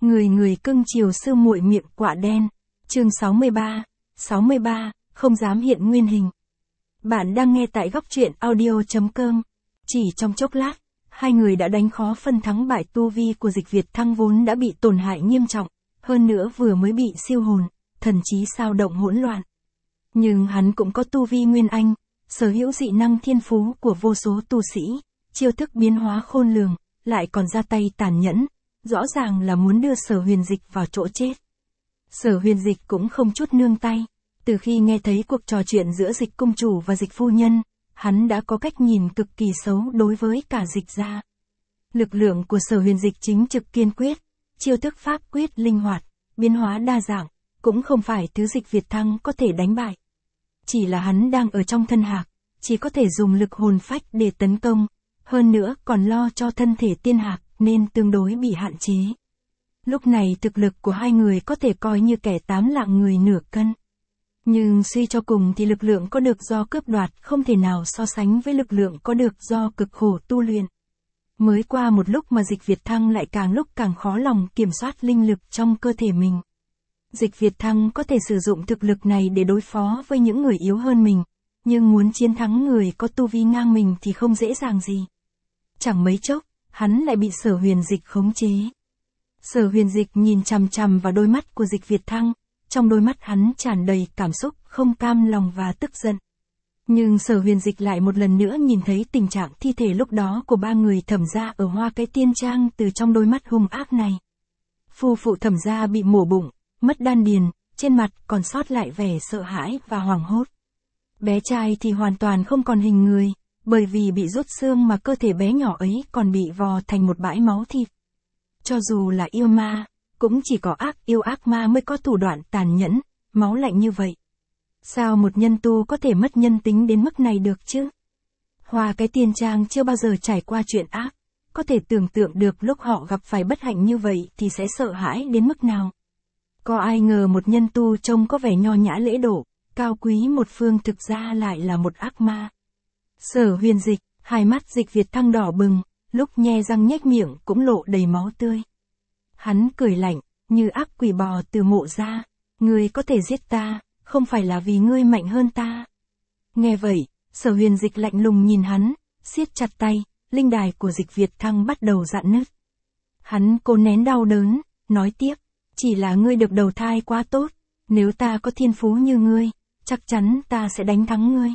Người người cưng chiều sư muội miệng quạ đen. Chương 63, không dám hiện nguyên hình. Bạn đang nghe tại góc truyện audio.com. Chỉ trong chốc lát, hai người đã đánh khó phân thắng bại. Tu vi của Dịch Việt Thăng vốn đã bị tổn hại nghiêm trọng, hơn nữa vừa mới bị siêu hồn, thần trí sao động hỗn loạn. Nhưng hắn cũng có tu vi nguyên anh, sở hữu dị năng thiên phú của vô số tu sĩ, chiêu thức biến hóa khôn lường, lại còn ra tay tàn nhẫn, rõ ràng là muốn đưa Sở Huyền Dịch vào chỗ chết. Sở Huyền Dịch cũng không chút nương tay, từ khi nghe thấy cuộc trò chuyện giữa Dịch công chủ và Dịch phu nhân, hắn đã có cách nhìn cực kỳ xấu đối với cả Dịch gia. Lực lượng của Sở Huyền Dịch chính trực kiên quyết, chiêu thức pháp quyết linh hoạt, biến hóa đa dạng, cũng không phải thứ Dịch Việt Thăng có thể đánh bại. Chỉ là hắn đang ở trong thân hạc, chỉ có thể dùng lực hồn phách để tấn công, hơn nữa còn lo cho thân thể tiên hạc nên tương đối bị hạn chế. Lúc này thực lực của hai người có thể coi như kẻ 8 lạng người nửa cân. Nhưng suy cho cùng thì lực lượng có được do cướp đoạt không thể nào so sánh với lực lượng có được do cực khổ tu luyện. Mới qua một lúc mà Dịch Việt Thăng lại càng lúc càng khó lòng kiểm soát linh lực trong cơ thể mình. Dịch Việt Thăng có thể sử dụng thực lực này để đối phó với những người yếu hơn mình, nhưng muốn chiến thắng người có tu vi ngang mình thì không dễ dàng gì. Chẳng mấy chốc, hắn lại bị Sở Huyền Dịch khống chế. Sở Huyền Dịch nhìn chằm chằm vào đôi mắt của Dịch Việt Thăng, trong đôi mắt hắn tràn đầy cảm xúc không cam lòng và tức giận. Nhưng Sở Huyền Dịch lại một lần nữa nhìn thấy tình trạng thi thể lúc đó của ba người Thẩm gia ở Hoa Cái Tiên Trang từ trong đôi mắt hung ác này. Phu phụ Thẩm gia bị mổ bụng, mất đan điền, trên mặt còn sót lại vẻ sợ hãi và hoảng hốt. Bé trai thì hoàn toàn không còn hình người, bởi vì bị rút xương mà cơ thể bé nhỏ ấy còn bị vò thành một bãi máu thịt. Cho dù là yêu ma, cũng chỉ có yêu ác ma mới có thủ đoạn tàn nhẫn, máu lạnh như vậy. Sao một nhân tu có thể mất nhân tính đến mức này được chứ? Hoa Cái Tiên Trang chưa bao giờ trải qua chuyện ác, có thể tưởng tượng được lúc họ gặp phải bất hạnh như vậy thì sẽ sợ hãi đến mức nào. Có ai ngờ một nhân tu trông có vẻ nho nhã lễ độ, cao quý một phương thực ra lại là một ác ma. Sở Huyền Dịch, hai mắt Dịch Việt Thăng đỏ bừng, lúc nhe răng nhếch miệng cũng lộ đầy máu tươi. Hắn cười lạnh, như ác quỷ bò từ mộ ra, ngươi có thể giết ta, không phải là vì ngươi mạnh hơn ta. Nghe vậy, Sở Huyền Dịch lạnh lùng nhìn hắn, siết chặt tay, linh đài của Dịch Việt Thăng bắt đầu rạn nứt. Hắn cố nén đau đớn, nói tiếp, chỉ là ngươi được đầu thai quá tốt, nếu ta có thiên phú như ngươi, chắc chắn ta sẽ đánh thắng ngươi.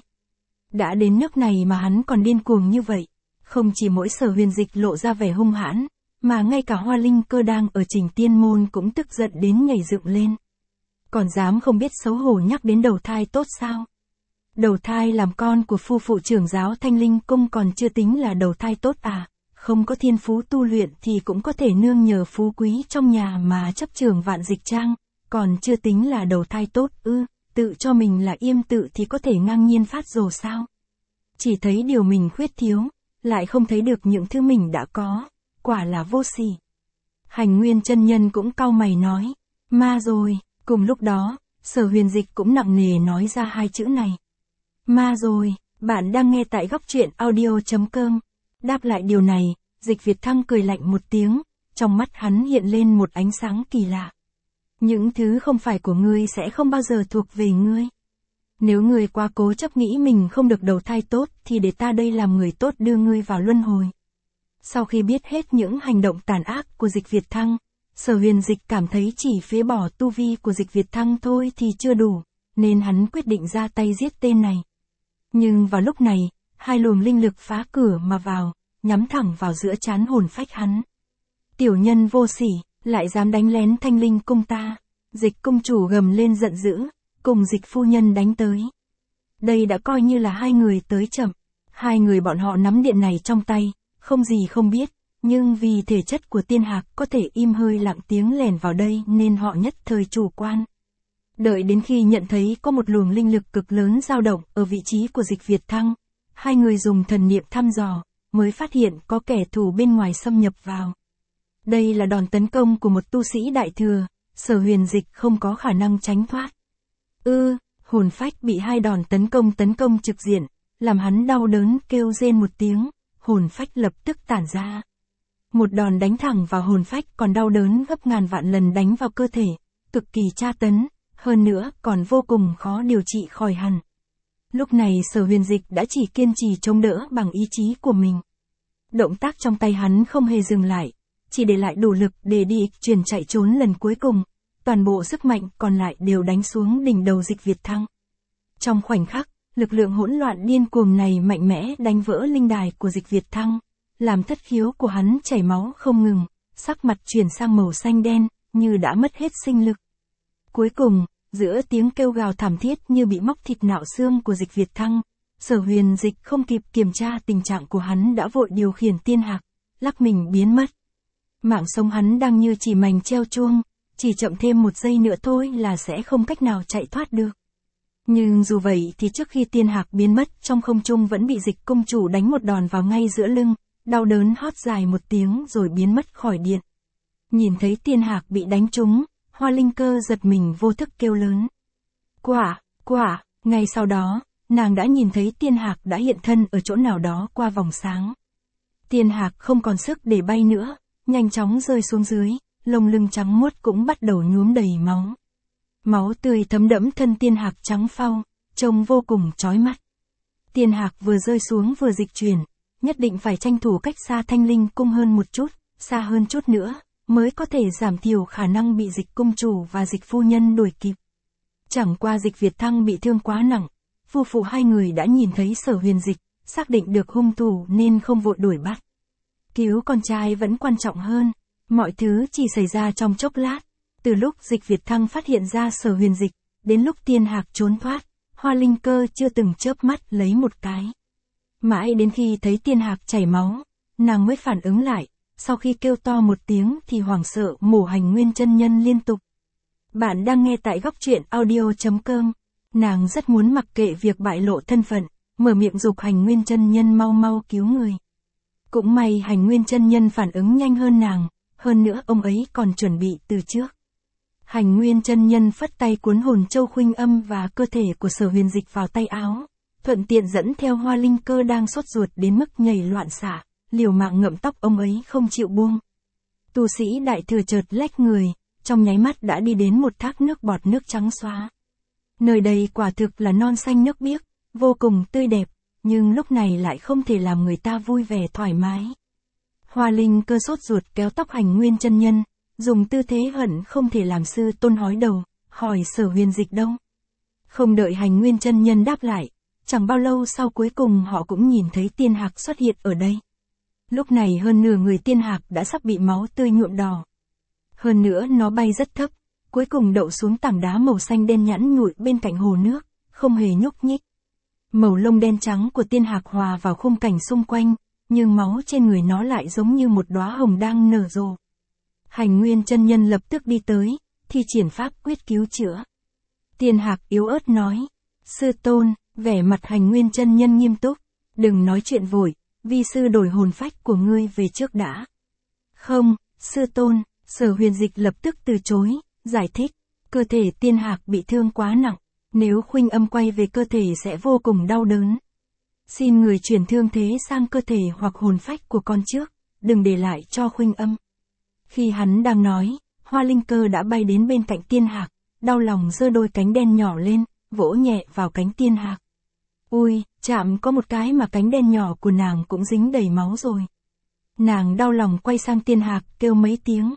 Đã đến nước này mà hắn còn điên cuồng như vậy, không chỉ mỗi Sở Huyền Dịch lộ ra vẻ hung hãn, mà ngay cả Hoa Linh Cơ đang ở Trình Tiên Môn cũng tức giận đến nhảy dựng lên. Còn dám không biết xấu hổ nhắc đến đầu thai tốt sao? Đầu thai làm con của phu phụ trưởng giáo Thanh Linh Cung còn chưa tính là đầu thai tốt à? Không có thiên phú tu luyện thì cũng có thể nương nhờ phú quý trong nhà mà chấp trưởng Vạn Dịch Trang, còn chưa tính là đầu thai tốt ư? Tự cho mình là yêm tự thì có thể ngang nhiên phát rồ sao? Chỉ thấy điều mình khuyết thiếu, lại không thấy được những thứ mình đã có, quả là vô sỉ. Hành Nguyên chân nhân cũng cau mày nói, ma rồi. Cùng lúc đó, Sở Huyền Dịch cũng nặng nề nói ra hai chữ này. Ma rồi, bạn đang nghe tại góc truyện audio.com. Đáp lại điều này, Dịch Việt Thăng cười lạnh một tiếng, trong mắt hắn hiện lên một ánh sáng kỳ lạ. Những thứ không phải của ngươi sẽ không bao giờ thuộc về ngươi. Nếu ngươi quá cố chấp nghĩ mình không được đầu thai tốt thì để ta đây làm người tốt đưa ngươi vào luân hồi. Sau khi biết hết những hành động tàn ác của Dịch Việt Thăng, Sở Huyền Dịch cảm thấy chỉ phế bỏ tu vi của Dịch Việt Thăng thôi thì chưa đủ, nên hắn quyết định ra tay giết tên này. Nhưng vào lúc này, hai luồng linh lực phá cửa mà vào, nhắm thẳng vào giữa trán hồn phách hắn. Tiểu nhân vô sỉ, lại dám đánh lén Thanh Linh Cung ta. Dịch công chủ gầm lên giận dữ, cùng Dịch phu nhân đánh tới. Đây đã coi như là hai người tới chậm. Hai người bọn họ nắm điện này trong tay, không gì không biết. Nhưng vì thể chất của tiên hạc có thể im hơi lặng tiếng lèn vào đây nên họ nhất thời chủ quan. Đợi đến khi nhận thấy có một luồng linh lực cực lớn dao động ở vị trí của Dịch Việt Thăng, hai người dùng thần niệm thăm dò, mới phát hiện có kẻ thù bên ngoài xâm nhập vào. Đây là đòn tấn công của một tu sĩ đại thừa, Sở Huyền Dịch không có khả năng tránh thoát. Hồn phách bị hai đòn tấn công trực diện, làm hắn đau đớn kêu rên một tiếng, hồn phách lập tức tản ra. Một đòn đánh thẳng vào hồn phách còn đau đớn gấp ngàn vạn lần đánh vào cơ thể, cực kỳ tra tấn, hơn nữa còn vô cùng khó điều trị khỏi hẳn. Lúc này Sở Huyền Dịch đã chỉ kiên trì chống đỡ bằng ý chí của mình. Động tác trong tay hắn không hề dừng lại, chỉ để lại đủ lực để đi chuyển chạy trốn lần cuối cùng, toàn bộ sức mạnh còn lại đều đánh xuống đỉnh đầu Dịch Việt Thăng. Trong khoảnh khắc, lực lượng hỗn loạn điên cuồng này mạnh mẽ đánh vỡ linh đài của Dịch Việt Thăng, làm thất khiếu của hắn chảy máu không ngừng, sắc mặt chuyển sang màu xanh đen, như đã mất hết sinh lực. Cuối cùng, giữa tiếng kêu gào thảm thiết như bị móc thịt nạo xương của Dịch Việt Thăng, Sở Huyền Dịch không kịp kiểm tra tình trạng của hắn đã vội điều khiển tiên hạc, lắc mình biến mất. Mạng sống hắn đang như chỉ mảnh treo chuông, chỉ chậm thêm một giây nữa thôi là sẽ không cách nào chạy thoát được. Nhưng dù vậy thì trước khi tiên hạc biến mất trong không trung vẫn bị Dịch công chủ đánh một đòn vào ngay giữa lưng, đau đớn hót dài một tiếng rồi biến mất khỏi điện. Nhìn thấy tiên hạc bị đánh trúng, Hoa Linh Cơ giật mình vô thức kêu lớn. Quả, ngay sau đó, nàng đã nhìn thấy tiên hạc đã hiện thân ở chỗ nào đó qua vòng sáng. Tiên hạc không còn sức để bay nữa, nhanh chóng rơi xuống dưới, lông lưng trắng muốt cũng bắt đầu nhuốm đầy máu. Máu tươi thấm đẫm thân tiên hạc trắng phau, trông vô cùng chói mắt. Tiên hạc vừa rơi xuống vừa dịch chuyển, nhất định phải tranh thủ cách xa Thanh Linh cung hơn một chút, xa hơn chút nữa, mới có thể giảm thiểu khả năng bị Dịch công chủ và Dịch phu nhân đuổi kịp. Chẳng qua Dịch Việt Thăng bị thương quá nặng, phu phụ hai người đã nhìn thấy Sở Huyền Dịch, xác định được hung thủ nên không vội đuổi bắt. Cứu con trai vẫn quan trọng hơn, mọi thứ chỉ xảy ra trong chốc lát, từ lúc Dịch Việt Thăng phát hiện ra Sở Huyền Dịch, đến lúc tiên hạc trốn thoát, Hoa Linh Cơ chưa từng chớp mắt lấy một cái. Mãi đến khi thấy tiên hạc chảy máu, nàng mới phản ứng lại, sau khi kêu to một tiếng thì hoảng sợ mổ Hành Nguyên chân nhân liên tục. Bạn đang nghe tại góc truyện audio.com, nàng rất muốn mặc kệ việc bại lộ thân phận, mở miệng giục Hành Nguyên chân nhân mau mau cứu người. Cũng may Hành Nguyên chân nhân phản ứng nhanh hơn nàng, hơn nữa ông ấy còn chuẩn bị từ trước. Hành Nguyên chân nhân phất tay cuốn hồn châu khuynh âm và cơ thể của Sở Huyền Dịch vào tay áo, thuận tiện dẫn theo Hoa Linh Cơ đang sốt ruột đến mức nhảy loạn xạ, liều mạng ngậm tóc ông ấy không chịu buông. Tu sĩ đại thừa chợt lách người, trong nháy mắt đã đi đến một thác nước bọt nước trắng xóa. Nơi đây quả thực là non xanh nước biếc, vô cùng tươi đẹp, nhưng lúc này lại không thể làm người ta vui vẻ thoải mái. Hoa Linh Cơ sốt ruột kéo tóc Hành Nguyên chân nhân, dùng tư thế hận không thể làm sư tôn hói đầu, hỏi Sở Huyền Dịch đâu. Không đợi Hành Nguyên chân nhân đáp lại, chẳng bao lâu sau cuối cùng họ cũng nhìn thấy tiên hạc xuất hiện ở đây. Lúc này hơn nửa người tiên hạc đã sắp bị máu tươi nhuộm đỏ. Hơn nữa nó bay rất thấp, cuối cùng đậu xuống tảng đá màu xanh đen nhẵn nhụi bên cạnh hồ nước, không hề nhúc nhích. Màu lông đen trắng của tiên hạc hòa vào khung cảnh xung quanh, nhưng máu trên người nó lại giống như một đóa hồng đang nở rộ. Hành Nguyên chân nhân lập tức đi tới, thi triển pháp quyết cứu chữa. Tiên hạc yếu ớt nói, sư tôn, vẻ mặt Hành Nguyên chân nhân nghiêm túc, đừng nói chuyện vội, vi sư đổi hồn phách của ngươi về trước đã. Không, sư tôn, Sở Huyền Dịch lập tức từ chối, giải thích, cơ thể tiên hạc bị thương quá nặng, nếu khuynh âm quay về cơ thể sẽ vô cùng đau đớn. Xin người chuyển thương thế sang cơ thể hoặc hồn phách của con trước, đừng để lại cho khuynh âm. Khi hắn đang nói, Hoa Linh Cơ đã bay đến bên cạnh tiên hạc, đau lòng giơ đôi cánh đen nhỏ lên, vỗ nhẹ vào cánh tiên hạc. Ui, chạm có một cái mà cánh đen nhỏ của nàng cũng dính đầy máu rồi. Nàng đau lòng quay sang tiên hạc kêu mấy tiếng.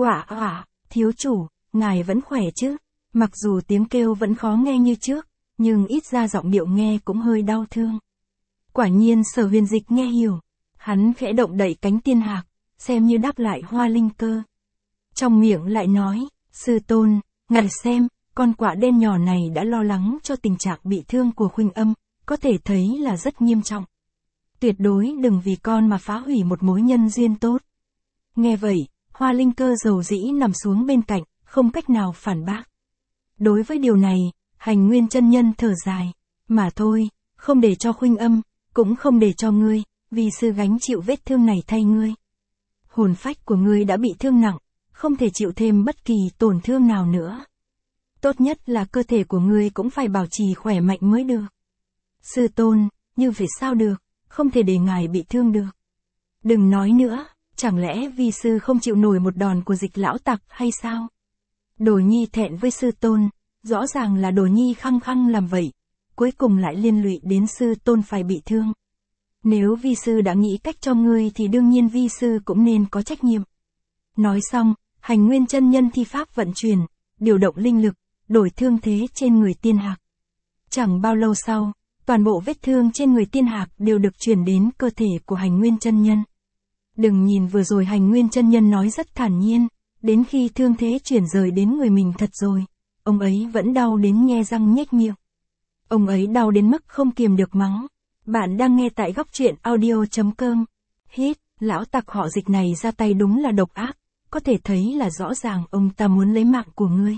Thiếu chủ, ngài vẫn khỏe chứ? Mặc dù tiếng kêu vẫn khó nghe như trước, nhưng ít ra giọng điệu nghe cũng hơi đau thương. Quả nhiên Sở Huyền Dịch nghe hiểu. Hắn khẽ động đậy cánh tiên hạc, xem như đáp lại Hoa Linh Cơ. Trong miệng lại nói, sư tôn, ngài xem, con quạ đen nhỏ này đã lo lắng cho tình trạng bị thương của khuynh âm, có thể thấy là rất nghiêm trọng. Tuyệt đối đừng vì con mà phá hủy một mối nhân duyên tốt. Nghe vậy, Hoa Linh Cơ dầu dĩ nằm xuống bên cạnh, không cách nào phản bác. Đối với điều này, Hành Nguyên chân nhân thở dài, mà thôi, không để cho khuynh âm, cũng không để cho ngươi, vì sư gánh chịu vết thương này thay ngươi. Hồn phách của ngươi đã bị thương nặng, không thể chịu thêm bất kỳ tổn thương nào nữa. Tốt nhất là cơ thể của ngươi cũng phải bảo trì khỏe mạnh mới được. Sư tôn, như vậy sao được, không thể để ngài bị thương được. Đừng nói nữa, Chẳng lẽ vi sư không chịu nổi một đòn của Dịch lão tặc hay sao? Đồ nhi thẹn với sư tôn, rõ ràng là đồ nhi khăng khăng làm vậy, cuối cùng lại liên lụy đến sư tôn phải bị thương. Nếu vi sư đã nghĩ cách cho ngươi thì đương nhiên vi sư cũng nên có trách nhiệm. Nói xong, Hành Nguyên chân nhân thi pháp vận chuyển, điều động linh lực, đổi thương thế trên người Tiên Hạc. Chẳng bao lâu sau, toàn bộ vết thương trên người Tiên Hạc đều được chuyển đến cơ thể của Hành Nguyên chân nhân. Đừng nhìn vừa rồi Hành Nguyên chân nhân nói rất thản nhiên, đến khi thương thế chuyển rời đến người mình thật rồi, ông ấy vẫn đau đến nhe răng nhếch miệng. Ông ấy đau đến mức không kiềm được mắng. Bạn đang nghe tại góc truyện audio.com. Hít, lão tặc họ Dịch này ra tay đúng là độc ác, có thể thấy là rõ ràng ông ta muốn lấy mạng của ngươi.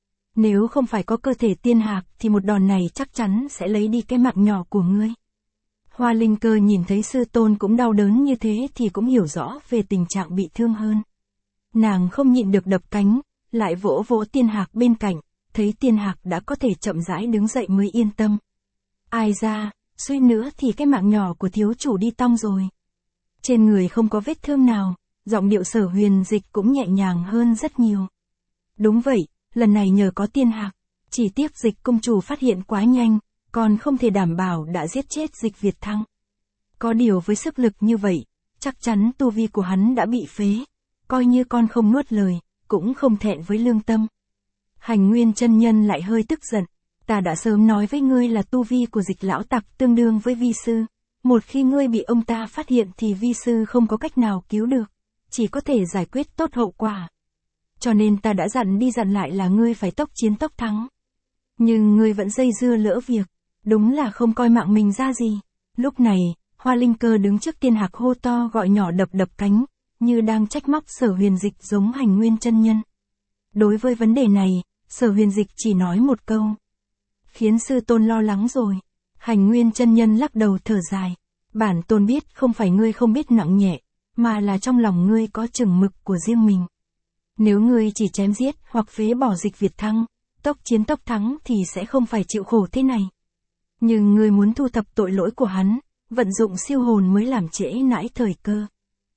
Nếu không phải có cơ thể Tiên Hạc thì một đòn này chắc chắn sẽ lấy đi cái mạng nhỏ của ngươi. Hoa Linh Cơ nhìn thấy sư tôn cũng đau đớn như thế thì cũng hiểu rõ về tình trạng bị thương hơn. Nàng không nhịn được đập cánh, lại vỗ vỗ Tiên Hạc bên cạnh, thấy Tiên Hạc đã có thể chậm rãi đứng dậy mới yên tâm. Ai ra, suýt nữa thì cái mạng nhỏ của thiếu chủ đi tong rồi. Trên người không có vết thương nào, giọng điệu Sở Huyền Dịch cũng nhẹ nhàng hơn rất nhiều. Đúng vậy, lần này nhờ có Tiên Hạc, chỉ tiếc Dịch công chủ phát hiện quá nhanh, còn không thể đảm bảo đã giết chết Dịch Việt Thăng. Có điều với sức lực như vậy, chắc chắn tu vi của hắn đã bị phế, coi như con không nuốt lời, cũng không thẹn với lương tâm. Hành Nguyên chân nhân lại hơi tức giận, ta đã sớm nói với ngươi là tu vi của Dịch lão tặc tương đương với vi sư, một khi ngươi bị ông ta phát hiện thì vi sư không có cách nào cứu được, chỉ có thể giải quyết tốt hậu quả. Cho nên ta đã dặn đi dặn lại là ngươi phải tốc chiến tốc thắng. Nhưng ngươi vẫn dây dưa lỡ việc, đúng là không coi mạng mình ra gì. Lúc này, Hoa Linh Cơ đứng trước Tiên Hạc hô to gọi nhỏ đập cánh, như đang trách móc Sở Huyền Dịch giống Hành Nguyên chân nhân. Đối với vấn đề này, Sở Huyền Dịch chỉ nói một câu. Khiến sư tôn lo lắng rồi. Hành Nguyên chân nhân lắc đầu thở dài. Bản tôn biết không phải ngươi không biết nặng nhẹ, mà là trong lòng ngươi có chừng mực của riêng mình. Nếu ngươi chỉ chém giết hoặc phế bỏ Dịch Việt Thăng, tốc chiến tốc thắng thì sẽ không phải chịu khổ thế này. Nhưng ngươi muốn thu thập tội lỗi của hắn, vận dụng siêu hồn mới làm trễ nãi thời cơ.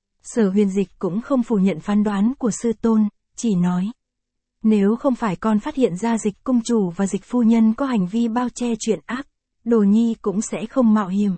Sở Huyền Dịch cũng không phủ nhận phán đoán của sư tôn, chỉ nói. Nếu không phải con phát hiện ra Dịch công chủ và Dịch phu nhân có hành vi bao che chuyện ác, Đồ nhi cũng sẽ không mạo hiểm.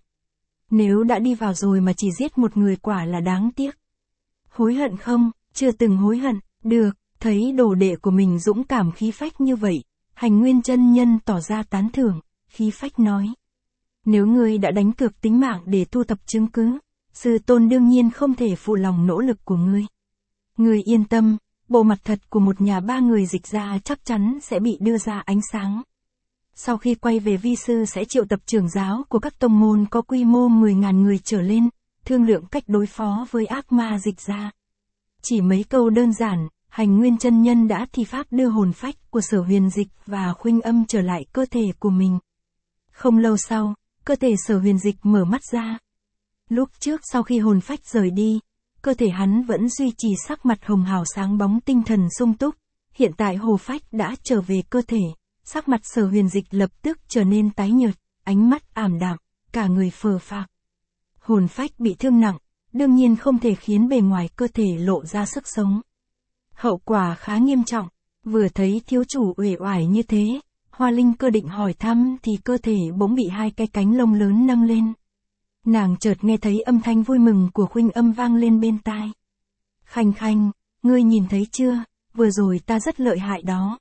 Nếu đã đi vào rồi mà chỉ giết một người quả là đáng tiếc. Hối hận không? Chưa từng hối hận. Được, thấy đồ đệ của mình dũng cảm khí phách như vậy, Hành Nguyên chân nhân tỏ ra tán thưởng, khí phách nói. Nếu ngươi đã đánh cược tính mạng để thu thập chứng cứ, sư tôn đương nhiên không thể phụ lòng nỗ lực của ngươi. Ngươi yên tâm, bộ mặt thật của một nhà ba người Dịch gia chắc chắn sẽ bị đưa ra ánh sáng. Sau khi quay về vi sư sẽ triệu tập trưởng giáo của các tông môn có quy mô 10.000 người trở lên, thương lượng cách đối phó với ác ma Dịch gia. Chỉ mấy câu đơn giản, Hành Nguyên chân nhân đã thi pháp đưa hồn phách của Sở Huyền Dịch và Khuynh Âm trở lại cơ thể của mình. Không lâu sau, cơ thể Sở Huyền Dịch mở mắt ra. Lúc trước sau khi hồn phách rời đi, cơ thể hắn vẫn duy trì sắc mặt hồng hào sáng bóng tinh thần sung túc, hiện tại hồn phách đã trở về cơ thể, sắc mặt Sở Huyền Dịch lập tức trở nên tái nhợt, ánh mắt ảm đạm, cả người phờ phạc. Hồn phách bị thương nặng, đương nhiên không thể khiến bề ngoài cơ thể lộ ra sức sống. Hậu quả khá nghiêm trọng, vừa thấy thiếu chủ uể oải như thế, Hoa Linh Cơ định hỏi thăm thì cơ thể bỗng bị hai cái cánh lông lớn nâng lên. Nàng chợt nghe thấy âm thanh vui mừng của Khuynh Âm vang lên bên tai. Khanh khanh, ngươi nhìn thấy chưa, vừa rồi ta rất lợi hại đó.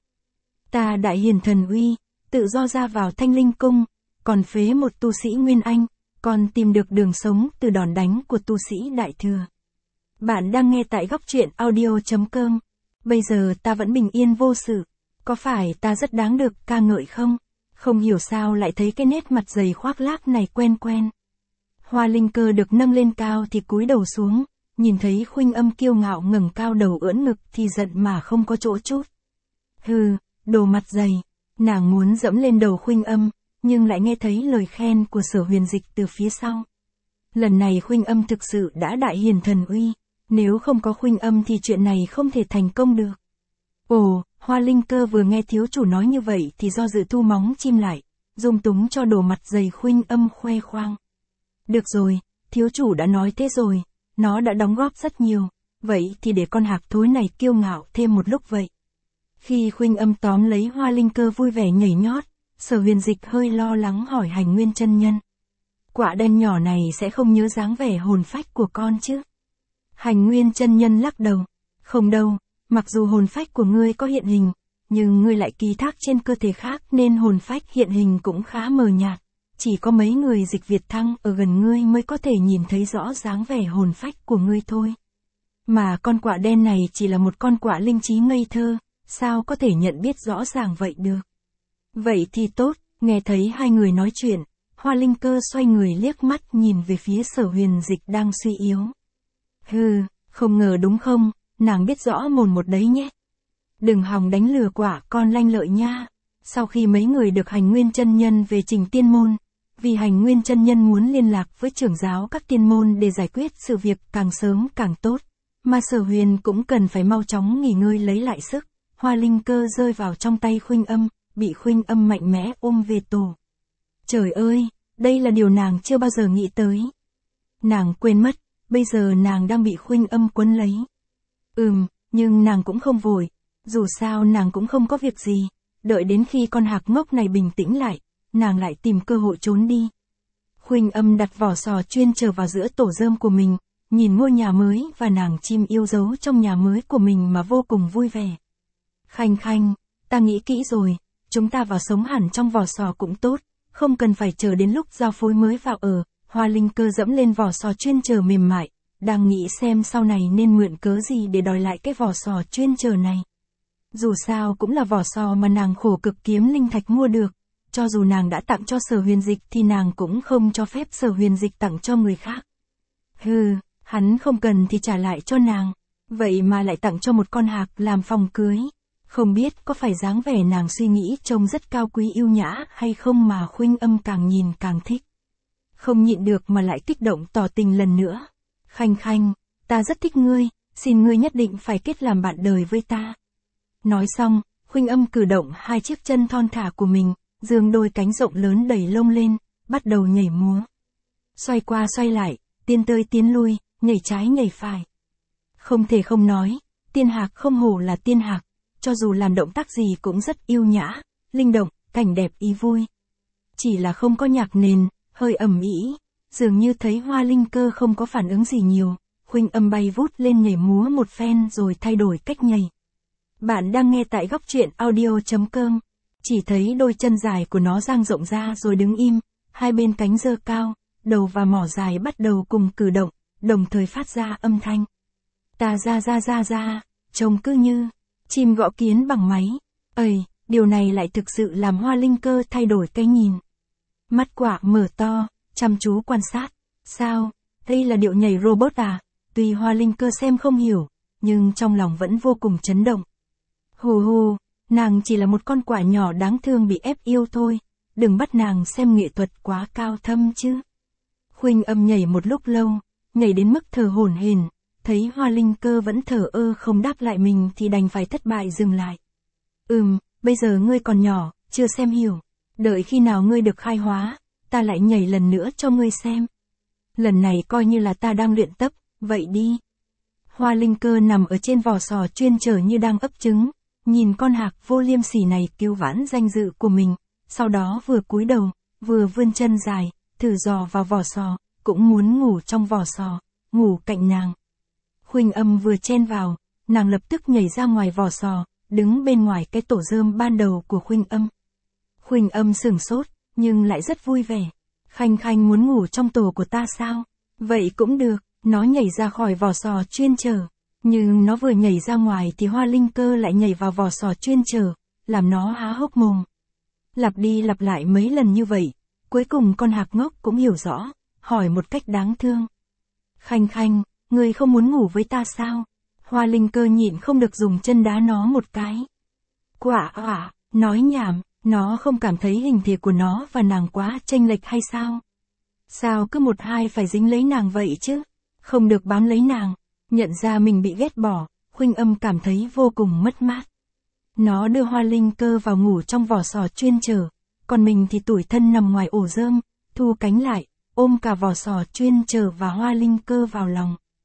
Ta đại hiển thần uy, tự do ra vào Thanh Linh Cung, còn phế một tu sĩ Nguyên Anh, còn tìm được đường sống từ đòn đánh của tu sĩ Đại Thừa. Bạn đang nghe tại góc truyện audio.com. Bây giờ ta vẫn bình yên vô sự, có phải ta rất đáng được ca ngợi không? Không hiểu sao lại thấy cái nét mặt dày khoác lác này quen quen. Hoa Linh Cơ được nâng lên cao thì cúi đầu xuống, nhìn thấy Khuynh Âm kiêu ngạo ngẩng cao đầu ưỡn ngực thì giận mà không có chỗ chút. Hừ, đồ mặt dày, nàng muốn dẫm lên đầu Khuynh Âm, nhưng lại nghe thấy lời khen của Sở Huyền Dịch từ phía sau. Lần này Khuynh Âm thực sự đã đại hiển thần uy, nếu không có Khuynh Âm thì chuyện này không thể thành công được. Ồ, Hoa Linh Cơ vừa nghe thiếu chủ nói như vậy thì do dự thu móng chim lại, dung túng cho đồ mặt dày Khuynh Âm khoe khoang. Được rồi, thiếu chủ đã nói thế rồi, nó đã đóng góp rất nhiều, vậy thì để con hạc thối này kiêu ngạo thêm một lúc vậy. Khi Khuynh Âm tóm lấy Hoa Linh Cơ vui vẻ nhảy nhót, Sở Huyền Dịch hơi lo lắng hỏi Hành Nguyên chân nhân. Quả đen nhỏ này sẽ không nhớ dáng vẻ hồn phách của con chứ? Hành Nguyên chân nhân lắc đầu. Không đâu, mặc dù hồn phách của ngươi có hiện hình, nhưng ngươi lại ký thác trên cơ thể khác nên hồn phách hiện hình cũng khá mờ nhạt. Chỉ có mấy người dịch Việt Thăng ở gần ngươi mới có thể nhìn thấy rõ dáng vẻ hồn phách của ngươi thôi. Mà con quạ đen này chỉ là một con quạ linh trí ngây thơ, sao có thể nhận biết rõ ràng vậy được? Vậy thì tốt, nghe thấy hai người nói chuyện, Hoa Linh Cơ xoay người liếc mắt nhìn về phía Sở Huyền Dịch đang suy yếu. Hừ, không ngờ đúng không, nàng biết rõ mồn một đấy nhé. Đừng hòng đánh lừa quả con lanh lợi nha. Sau khi mấy người được Hành Nguyên chân nhân về trình tiên môn, vì Hành Nguyên chân nhân muốn liên lạc với trưởng giáo các tiên môn để giải quyết sự việc càng sớm càng tốt, mà Sở Huyền cũng cần phải mau chóng nghỉ ngơi lấy lại sức, Hoa Linh Cơ rơi vào trong tay Khuynh Âm, bị Khuynh Âm mạnh mẽ ôm về tổ. Trời ơi, đây là điều nàng chưa bao giờ nghĩ tới. Nàng quên mất, bây giờ nàng đang bị Khuynh Âm quấn lấy. Nhưng nàng cũng không vội, dù sao nàng cũng không có việc gì, đợi đến khi con hạc ngốc này bình tĩnh lại, nàng lại tìm cơ hội trốn đi. Khuynh Âm đặt vỏ sò chuyên chờ vào giữa tổ rơm của mình, nhìn ngôi nhà mới và nàng chim yêu dấu trong nhà mới của mình mà vô cùng vui vẻ. Khanh khanh, ta nghĩ kỹ rồi, chúng ta vào sống hẳn trong vỏ sò cũng tốt, không cần phải chờ đến lúc giao phối mới vào ở. Hoa Linh Cơ dẫm lên vỏ sò chuyên chờ mềm mại, đang nghĩ xem sau này nên mượn cớ gì để đòi lại cái vỏ sò chuyên chờ này. Dù sao cũng là vỏ sò mà nàng khổ cực kiếm linh thạch mua được, cho dù nàng đã tặng cho Sở Huyền Dịch thì nàng cũng không cho phép Sở Huyền Dịch tặng cho người khác. Hắn không cần thì trả lại cho nàng, vậy mà lại tặng cho một con hạc làm phòng cưới. Không biết có phải dáng vẻ nàng suy nghĩ trông rất cao quý yêu nhã hay không mà Khuynh Âm càng nhìn càng thích. Không nhịn được mà lại kích động tỏ tình lần nữa. Khanh khanh, ta rất thích ngươi, xin ngươi nhất định phải kết làm bạn đời với ta. Nói xong, Khuynh Âm cử động hai chiếc chân thon thả của mình, giương đôi cánh rộng lớn đẩy lông lên, bắt đầu nhảy múa. Xoay qua xoay lại, tiến tới tiến lui, nhảy trái nhảy phải. Không thể không nói, tiên hạc không hổ là tiên hạc, cho dù làm động tác gì cũng rất yêu nhã, linh động, cảnh đẹp ý vui. Chỉ là không có nhạc nền, hơi ầm ĩ, dường như thấy Hoa Linh Cơ không có phản ứng gì nhiều, Khuynh Âm bay vút lên nhảy múa một phen rồi thay đổi cách nhảy. Bạn đang nghe tại góc truyện audio.com. Chỉ thấy đôi chân dài của nó dang rộng ra rồi đứng im, hai bên cánh giơ cao, đầu và mỏ dài bắt đầu cùng cử động, đồng thời phát ra âm thanh. Ta ra, trông cứ như chim gõ kiến bằng máy. Điều này lại thực sự làm Hoa Linh Cơ thay đổi cái nhìn. Mắt quả mở to, chăm chú quan sát. Sao, đây là điệu nhảy robot à? Tuy Hoa Linh Cơ xem không hiểu, nhưng trong lòng vẫn vô cùng chấn động. Hù, nàng chỉ là một con quạ nhỏ đáng thương bị ép yêu thôi, đừng bắt nàng xem nghệ thuật quá cao thâm chứ. Khuynh Âm nhảy một lúc lâu, nhảy đến mức thở hổn hển, thấy Hoa Linh Cơ vẫn thờ ơ không đáp lại mình thì đành phải thất bại dừng lại. Bây giờ ngươi còn nhỏ, chưa xem hiểu, đợi khi nào ngươi được khai hóa, ta lại nhảy lần nữa cho ngươi xem. Lần này coi như là ta đang luyện tập, vậy đi. Hoa Linh Cơ nằm ở trên vỏ sò chuyên chờ như đang ấp trứng, nhìn con hạc vô liêm sỉ này cứu vãn danh dự của mình, sau đó vừa cúi đầu, vừa vươn chân dài, thử dò vào vỏ sò, cũng muốn ngủ trong vỏ sò, ngủ cạnh nàng. Khuynh Âm vừa chen vào, nàng lập tức nhảy ra ngoài vỏ sò, đứng bên ngoài cái tổ rơm ban đầu của Khuynh Âm. Khuynh Âm sửng sốt, nhưng lại rất vui vẻ. Khanh khanh muốn ngủ trong tổ của ta sao? Vậy cũng được, nó nhảy ra khỏi vỏ sò chuyên chờ. Nhưng nó vừa nhảy ra ngoài thì Hoa Linh Cơ lại nhảy vào vỏ sò chuyên chờ, làm nó há hốc mồm. Lặp đi lặp lại mấy lần như vậy, cuối cùng con hạc ngốc cũng hiểu rõ, hỏi một cách đáng thương. Khanh khanh, ngươi không muốn ngủ với ta sao? Hoa Linh Cơ nhịn không được dùng chân đá nó một cái. Quả nói nhảm, nó không cảm thấy hình thể của nó và nàng quá chênh lệch hay sao? Sao cứ một hai phải dính lấy nàng vậy chứ? Không được bám lấy nàng. Nhận ra mình bị ghét bỏ, Khuynh Âm cảm thấy vô cùng mất mát. Nó đưa Hoa Linh Cơ vào ngủ trong vỏ sò chuyên chờ, còn mình thì tủi thân nằm ngoài ổ rơm, thu cánh lại, ôm cả vỏ sò chuyên chờ và Hoa Linh Cơ vào lòng.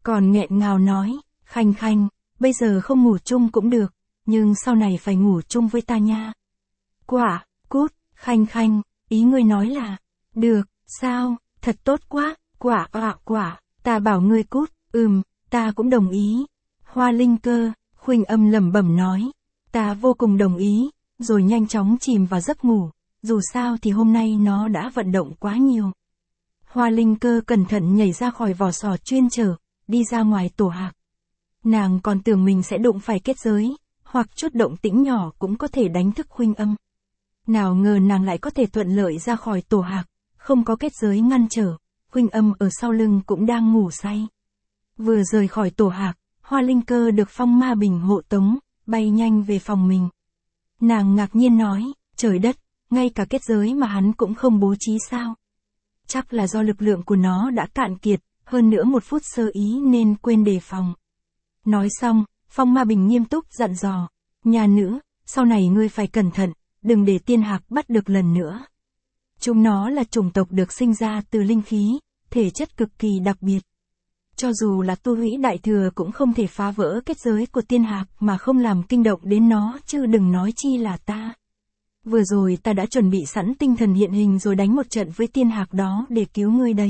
Còn nghẹn ngào nói, Khanh Khanh, bây giờ không ngủ chung cũng được, nhưng sau này phải ngủ chung với ta nha. Quả, cút, Khanh Khanh, ý ngươi nói là, được, sao, thật tốt quá, quả, ta bảo ngươi cút, ta cũng đồng ý. Hoa Linh Cơ, Khuynh Âm lẩm bẩm nói, ta vô cùng đồng ý, rồi nhanh chóng chìm vào giấc ngủ, dù sao thì hôm nay nó đã vận động quá nhiều. Hoa Linh Cơ cẩn thận nhảy ra khỏi vỏ sò chuyên chở, đi ra ngoài tổ hạc. Nàng còn tưởng mình sẽ đụng phải kết giới, hoặc chút động tĩnh nhỏ cũng có thể đánh thức Khuynh Âm. Nào ngờ nàng lại có thể thuận lợi ra khỏi tổ hạc, không có kết giới ngăn trở, Khuynh Âm ở sau lưng cũng đang ngủ say. Vừa rời khỏi tổ hạc, Hoa Linh Cơ được Phong Ma Bình hộ tống, bay nhanh về phòng mình. Nàng ngạc nhiên nói, trời đất, ngay cả kết giới mà hắn cũng không bố trí sao? Chắc là do lực lượng của nó đã cạn kiệt, hơn nữa một phút sơ ý nên quên đề phòng. Nói xong, Phong Ma Bình nghiêm túc dặn dò, nhà nữ, sau này ngươi phải cẩn thận, đừng để tiên hạc bắt được lần nữa. Chúng nó là chủng tộc được sinh ra từ linh khí, thể chất cực kỳ đặc biệt. Cho dù là tu hủy đại thừa cũng không thể phá vỡ kết giới của tiên hạc mà không làm kinh động đến nó, chứ đừng nói chi là ta. Vừa rồi ta đã chuẩn bị sẵn tinh thần hiện hình rồi đánh một trận với tiên hạc đó để cứu ngươi đấy.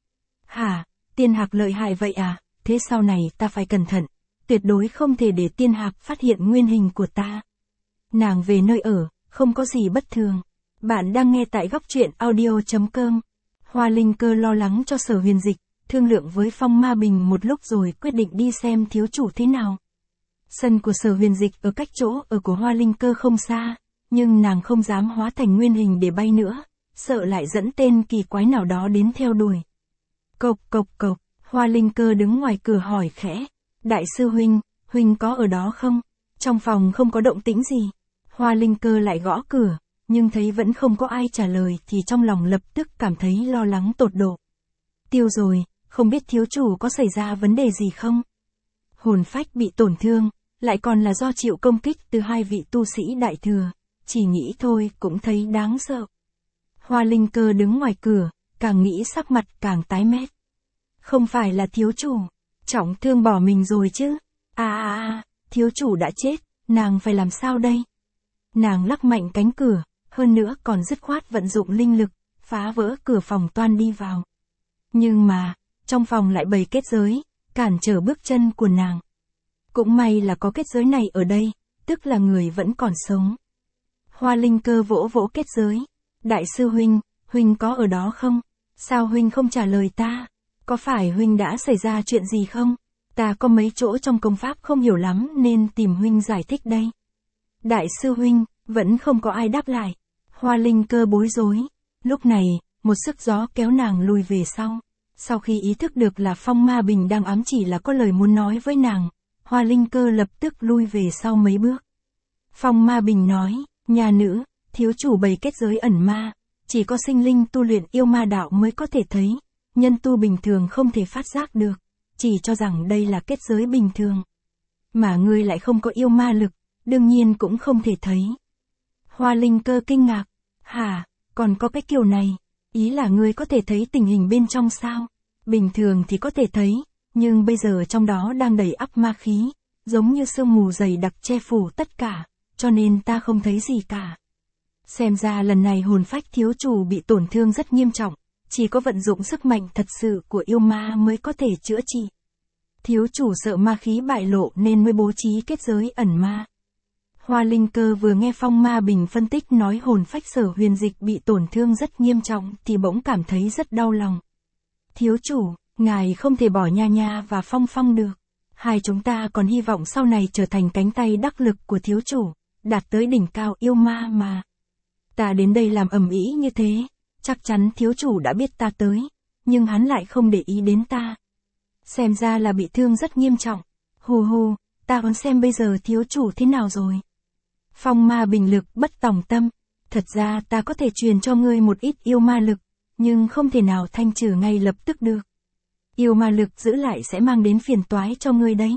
Hả, tiên hạc lợi hại vậy à, thế sau này ta phải cẩn thận, tuyệt đối không thể để tiên hạc phát hiện nguyên hình của ta. Nàng về nơi ở, không có gì bất thường. Bạn đang nghe tại góc truyện audio.com. Hoa Linh Cơ lo lắng cho Sở Huyền Dịch, thương lượng với Phong Ma Bình một lúc rồi quyết định đi xem thiếu chủ thế nào. Sân của Sở Huyền Dịch ở cách chỗ ở của Hoa Linh Cơ không xa, nhưng nàng không dám hóa thành nguyên hình để bay nữa, sợ lại dẫn tên kỳ quái nào đó đến theo đuổi. Cộc cộc cộc, Hoa Linh Cơ đứng ngoài cửa hỏi khẽ, đại sư huynh, huynh có ở đó không? Trong phòng không có động tĩnh gì. Hoa Linh Cơ lại gõ cửa, nhưng thấy vẫn không có ai trả lời thì trong lòng lập tức cảm thấy lo lắng tột độ. Tiêu rồi, không biết thiếu chủ có xảy ra vấn đề gì không? Hồn phách bị tổn thương, lại còn là do chịu công kích từ hai vị tu sĩ đại thừa, chỉ nghĩ thôi cũng thấy đáng sợ. Hoa Linh Cơ đứng ngoài cửa, càng nghĩ sắc mặt càng tái mét. Không phải là thiếu chủ, trọng thương bỏ mình rồi chứ? Thiếu chủ đã chết, nàng phải làm sao đây? Nàng lắc mạnh cánh cửa, hơn nữa còn dứt khoát vận dụng linh lực, phá vỡ cửa phòng toan đi vào. Nhưng mà, trong phòng lại bày kết giới, cản trở bước chân của nàng. Cũng may là có kết giới này ở đây, tức là người vẫn còn sống. Hoa Linh Cơ vỗ vỗ kết giới. Đại sư huynh, huynh có ở đó không? Sao huynh không trả lời ta? Có phải huynh đã xảy ra chuyện gì không? Ta có mấy chỗ trong công pháp không hiểu lắm nên tìm huynh giải thích đây. Đại sư huynh, vẫn không có ai đáp lại. Hoa Linh Cơ bối rối. Lúc này, một sức gió kéo nàng lùi về sau. Sau khi ý thức được là Phong Ma Bình đang ám chỉ là có lời muốn nói với nàng, Hoa Linh Cơ lập tức lui về sau mấy bước. Phong Ma Bình nói, nhà nữ, thiếu chủ bày kết giới ẩn ma, chỉ có sinh linh tu luyện yêu ma đạo mới có thể thấy, nhân tu bình thường không thể phát giác được, chỉ cho rằng đây là kết giới bình thường. Mà ngươi lại không có yêu ma lực, đương nhiên cũng không thể thấy. Hoa Linh Cơ kinh ngạc, hả, còn có cái kiểu này, ý là ngươi có thể thấy tình hình bên trong sao? Bình thường thì có thể thấy, nhưng bây giờ trong đó đang đầy ắp ma khí, giống như sương mù dày đặc che phủ tất cả, cho nên ta không thấy gì cả. Xem ra lần này hồn phách thiếu chủ bị tổn thương rất nghiêm trọng, chỉ có vận dụng sức mạnh thật sự của yêu ma mới có thể chữa trị. Thiếu chủ sợ ma khí bại lộ nên mới bố trí kết giới ẩn ma. Hoa Linh Cơ vừa nghe Phong Ma Bình phân tích nói hồn phách Sở Huyền Dịch bị tổn thương rất nghiêm trọng thì bỗng cảm thấy rất đau lòng. Thiếu chủ, ngài không thể bỏ Nha Nha và Phong Phong được. Hai chúng ta còn hy vọng sau này trở thành cánh tay đắc lực của thiếu chủ, đạt tới đỉnh cao yêu ma mà. Ta đến đây làm ầm ĩ như thế, chắc chắn thiếu chủ đã biết ta tới, nhưng hắn lại không để ý đến ta. Xem ra là bị thương rất nghiêm trọng. Hù, ta muốn xem bây giờ thiếu chủ thế nào rồi. Phong Ma Bình lực bất tòng tâm, thật ra ta có thể truyền cho ngươi một ít yêu ma lực, nhưng không thể nào thanh trừ ngay lập tức được. Yêu ma lực giữ lại sẽ mang đến phiền toái cho ngươi đấy.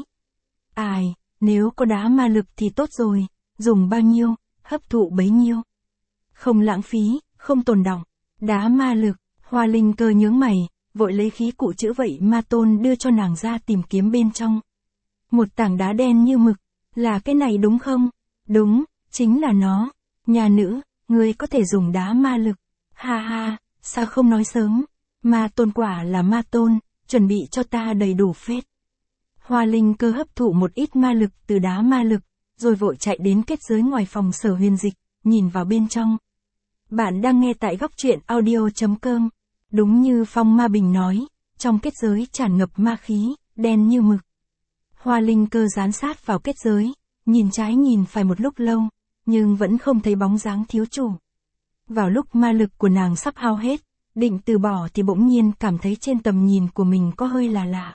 Ai, nếu có đá ma lực thì tốt rồi, dùng bao nhiêu, hấp thụ bấy nhiêu. Không lãng phí, không tồn đọng. Đá ma lực, Hoa Linh Cơ nhướng mày, vội lấy khí cụ chữa vậy ma tôn đưa cho nàng ra tìm kiếm bên trong. Một tảng đá đen như mực, là cái này đúng không? Đúng, chính là nó. Nhà nữ, ngươi có thể dùng đá ma lực. Ha ha, sao không nói sớm? Ma tôn quả là ma tôn, chuẩn bị cho ta đầy đủ phết. Hoa Linh Cơ hấp thụ một ít ma lực từ đá ma lực, rồi vội chạy đến kết giới ngoài phòng Sở Huyền Dịch, nhìn vào bên trong. Bạn đang nghe tại góc truyện audio.com. Đúng như Phong Ma Bình nói, trong kết giới tràn ngập ma khí, đen như mực. Hoa Linh Cơ dán sát vào kết giới, nhìn trái nhìn phải một lúc lâu, nhưng vẫn không thấy bóng dáng thiếu chủ. Vào lúc ma lực của nàng sắp hao hết, định từ bỏ thì bỗng nhiên cảm thấy trên tầm nhìn của mình có hơi là lạ.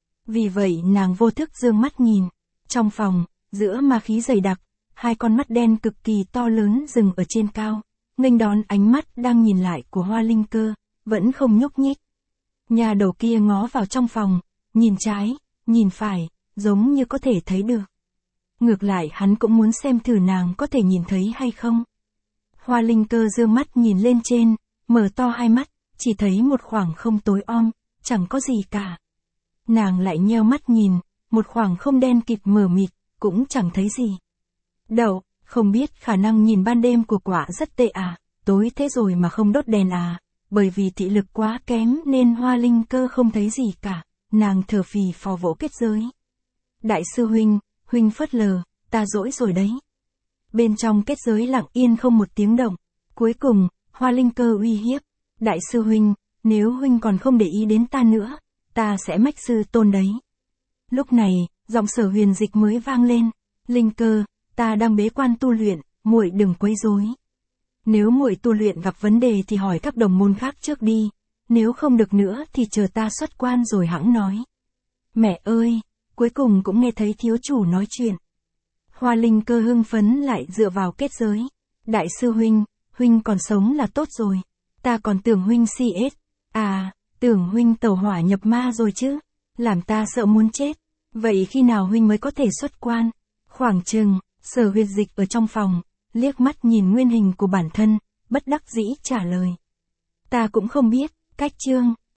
Vì vậy nàng vô thức dương mắt nhìn. Trong phòng, giữa ma khí dày đặc, hai con mắt đen cực kỳ to lớn dừng ở trên cao, nghênh đón ánh mắt đang nhìn lại của Hoa Linh Cơ, vẫn không nhúc nhích. Nhà đầu kia ngó vào trong phòng, nhìn trái, nhìn phải, giống như có thể thấy được. Ngược lại hắn cũng muốn xem thử nàng có thể nhìn thấy hay không. Hoa Linh Cơ giơ mắt nhìn lên trên, mở to hai mắt, chỉ thấy một khoảng không tối om, chẳng có gì cả. Nàng lại nheo mắt nhìn, một khoảng không đen kịt mờ mịt, cũng chẳng thấy gì. Đậu, không biết khả năng nhìn ban đêm của quả rất tệ à, tối thế rồi mà không đốt đèn à, bởi vì thị lực quá kém nên Hoa Linh Cơ không thấy gì cả, nàng thở phì phò vỗ kết giới. Đại sư huynh phớt lờ, ta dỗi rồi đấy. Bên trong kết giới lặng yên không một tiếng động. Cuối cùng, Hoa Linh Cơ uy hiếp. Đại sư huynh, nếu huynh còn không để ý đến ta nữa, ta sẽ mách sư tôn đấy. Lúc này, giọng Sở Huyền Dịch mới vang lên. Linh Cơ, ta đang bế quan tu luyện, muội đừng quấy rối. Nếu muội tu luyện gặp vấn đề thì hỏi các đồng môn khác trước đi. Nếu không được nữa thì chờ ta xuất quan rồi hẵng nói. Mẹ ơi, cuối cùng cũng nghe thấy thiếu chủ nói chuyện. Hoa Linh Cơ hưng phấn lại dựa vào kết giới. Đại sư huynh còn sống là tốt rồi. Ta còn tưởng huynh CS. À, tưởng huynh tẩu hỏa nhập ma rồi chứ. Làm ta sợ muốn chết. Vậy khi nào huynh mới có thể xuất quan? Khoảng chừng, Sở Huyền Dịch ở trong phòng, liếc mắt nhìn nguyên hình của bản thân, bất đắc dĩ trả lời. Ta cũng không biết, cách chương.